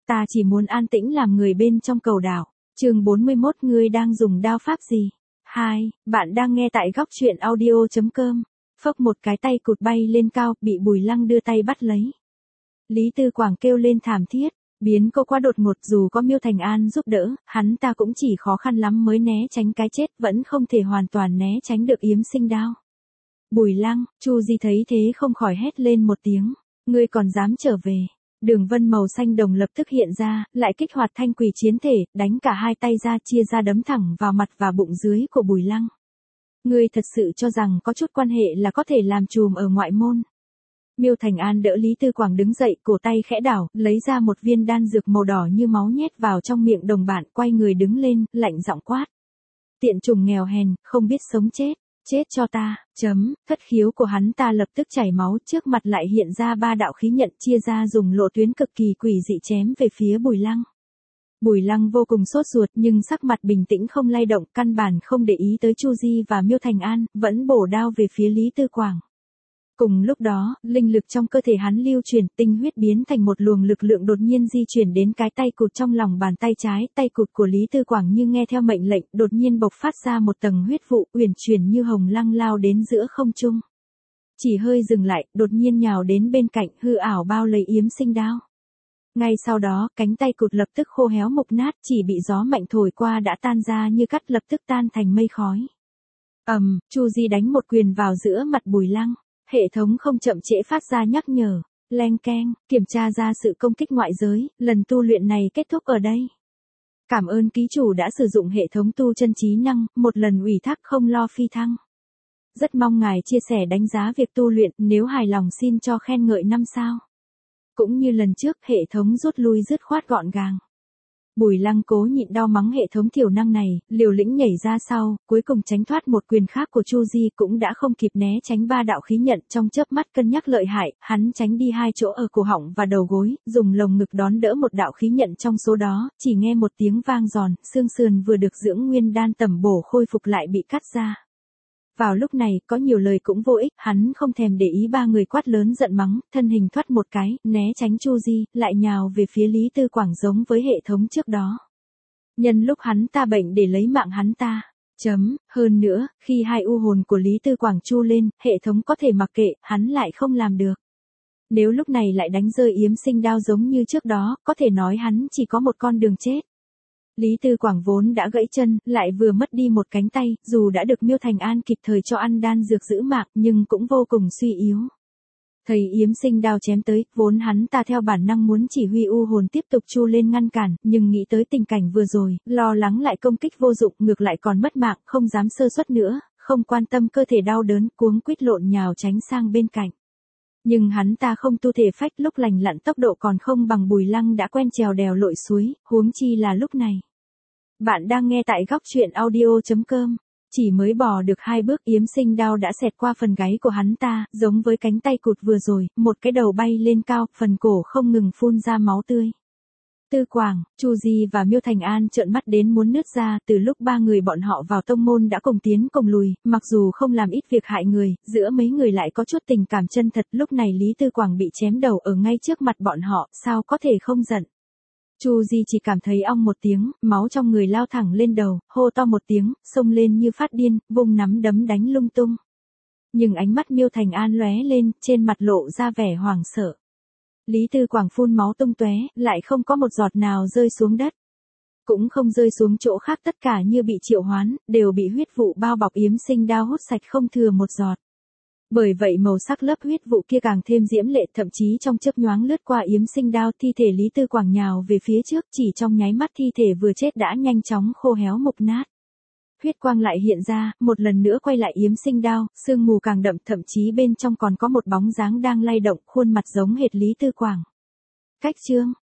Ta chỉ muốn an tĩnh làm người bên trong cầu đảo. Chương 41 ngươi đang dùng đao pháp gì? 2. Bạn đang nghe tại góc truyện audio.com. Phốc một cái tay cụt bay lên cao, bị Bùi Lăng đưa tay bắt lấy. Lý Tư Quảng kêu lên thảm thiết, biến cô quá đột ngột, dù có Miêu Thành An giúp đỡ, hắn ta cũng chỉ khó khăn lắm mới né tránh cái chết, vẫn không thể hoàn toàn né tránh được yếm sinh đao. Bùi Lăng, Chu Di thấy thế không khỏi hét lên một tiếng, ngươi còn dám trở về. Đường vân màu xanh đồng lập tức hiện ra, lại kích hoạt thanh quỷ chiến thể, đánh cả hai tay ra, chia ra đấm thẳng vào mặt và bụng dưới của Bùi Lăng. Ngươi thật sự cho rằng có chút quan hệ là có thể làm trùm ở ngoại môn. Miêu Thành An đỡ Lý Tư Quảng đứng dậy, cổ tay khẽ đảo, lấy ra một viên đan dược màu đỏ như máu nhét vào trong miệng đồng bạn, quay người đứng lên, lạnh giọng quát. Tiện trùng nghèo hèn, không biết sống chết. Chết cho ta, thất khiếu của hắn ta lập tức chảy máu, trước mặt lại hiện ra 3 đạo khí nhận chia ra dùng lộ tuyến cực kỳ quỷ dị chém về phía Bùi Lăng. Bùi Lăng vô cùng sốt ruột nhưng sắc mặt bình tĩnh không lay động, căn bản không để ý tới Chu Di và Miêu Thành An, vẫn bổ đao về phía Lý Tư Quảng. Cùng lúc đó, linh lực trong cơ thể hắn lưu chuyển, tinh huyết biến thành một luồng lực lượng đột nhiên di chuyển đến cái tay cụt trong lòng bàn tay trái, tay cụt của Lý Tư Quảng như nghe theo mệnh lệnh, đột nhiên bộc phát ra một tầng huyết vụ uyển chuyển như hồng lăng lao đến giữa không trung. Chỉ hơi dừng lại, đột nhiên nhào đến bên cạnh, hư ảo bao lấy yếm sinh đao. Ngay sau đó, cánh tay cụt lập tức khô héo mục nát, chỉ bị gió mạnh thổi qua đã tan ra như cắt, lập tức tan thành mây khói. Chu Di đánh một quyền vào giữa mặt Bùi Lăng. Hệ thống không chậm trễ phát ra nhắc nhở, leng keng, kiểm tra ra sự công kích ngoại giới, lần tu luyện này kết thúc ở đây. Cảm ơn ký chủ đã sử dụng hệ thống tu chân trí năng, một lần ủy thác không lo phi thăng. Rất mong ngài chia sẻ đánh giá việc tu luyện, nếu hài lòng xin cho khen ngợi 5 sao. Cũng như lần trước, hệ thống rút lui dứt khoát gọn gàng. Bùi Lăng cố nhịn đau mắng hệ thống thiểu năng này, liều lĩnh nhảy ra sau, cuối cùng tránh thoát một quyền khác của Chu Di, cũng đã không kịp né tránh 3 đạo khí nhận, trong chớp mắt cân nhắc lợi hại, hắn tránh đi 2 chỗ ở cổ họng và đầu gối, dùng lồng ngực đón đỡ một đạo khí nhận trong số đó, chỉ nghe một tiếng vang giòn, xương sườn vừa được dưỡng nguyên đan tẩm bổ khôi phục lại bị cắt ra. Vào lúc này, có nhiều lời cũng vô ích, hắn không thèm để ý 3 người quát lớn giận mắng, thân hình thoát một cái, né tránh Chu Di, lại nhào về phía Lý Tư Quảng giống với hệ thống trước đó. Nhân lúc hắn ta bệnh để lấy mạng hắn ta. Hơn nữa, khi 2 u hồn của Lý Tư Quảng chu lên, hệ thống có thể mặc kệ, hắn lại không làm được. Nếu lúc này lại đánh rơi yếm sinh đao giống như trước đó, có thể nói hắn chỉ có một con đường chết. Lý Tư Quảng vốn đã gãy chân, lại vừa mất đi một cánh tay, dù đã được Miêu Thành An kịp thời cho ăn đan dược giữ mạng, nhưng cũng vô cùng suy yếu. Thầy yếm sinh đao chém tới, vốn hắn ta theo bản năng muốn chỉ huy u hồn tiếp tục chu lên ngăn cản, nhưng nghĩ tới tình cảnh vừa rồi, lo lắng lại công kích vô dụng, ngược lại còn mất mạng, không dám sơ suất nữa, không quan tâm cơ thể đau đớn, cuống quýt lộn nhào tránh sang bên cạnh. Nhưng hắn ta không tu thể phách, lúc lành lặn tốc độ còn không bằng Bùi Lăng đã quen trèo đèo lội suối, huống chi là lúc này. Bạn đang nghe tại góc truyện audio.com. Chỉ mới bò được 2 bước yếm sinh đao đã xẹt qua phần gáy của hắn ta, giống với cánh tay cụt vừa rồi, một cái đầu bay lên cao, phần cổ không ngừng phun ra máu tươi. Tư Quảng, Chu Di và Miêu Thành An trợn mắt đến muốn nứt ra, từ lúc 3 người bọn họ vào tông môn đã cùng tiến cùng lùi, mặc dù không làm ít việc hại người, giữa mấy người lại có chút tình cảm chân thật, lúc này Lý Tư Quảng bị chém đầu ở ngay trước mặt bọn họ, sao có thể không giận. Chu Di chỉ cảm thấy ong một tiếng, máu trong người lao thẳng lên đầu, hô to một tiếng, xông lên như phát điên, vung nắm đấm đánh lung tung. Nhưng ánh mắt Miêu Thành An lóe lên, trên mặt lộ ra vẻ hoảng sợ. Lý Tư Quảng phun máu tung tóe, lại không có một giọt nào rơi xuống đất. Cũng không rơi xuống chỗ khác, tất cả như bị triệu hoán, đều bị huyết vụ bao bọc yếm sinh đao hút sạch không thừa một giọt. Bởi vậy màu sắc lớp huyết vụ kia càng thêm diễm lệ, thậm chí trong chớp nhoáng lướt qua yếm sinh đao, thi thể Lý Tư Quảng nhào về phía trước, chỉ trong nháy mắt thi thể vừa chết đã nhanh chóng khô héo mục nát. Huyết quang lại hiện ra, một lần nữa quay lại yếm sinh đao, sương mù càng đậm, thậm chí bên trong còn có một bóng dáng đang lay động, khuôn mặt giống hệt Lý Tư Quảng. Cách chương,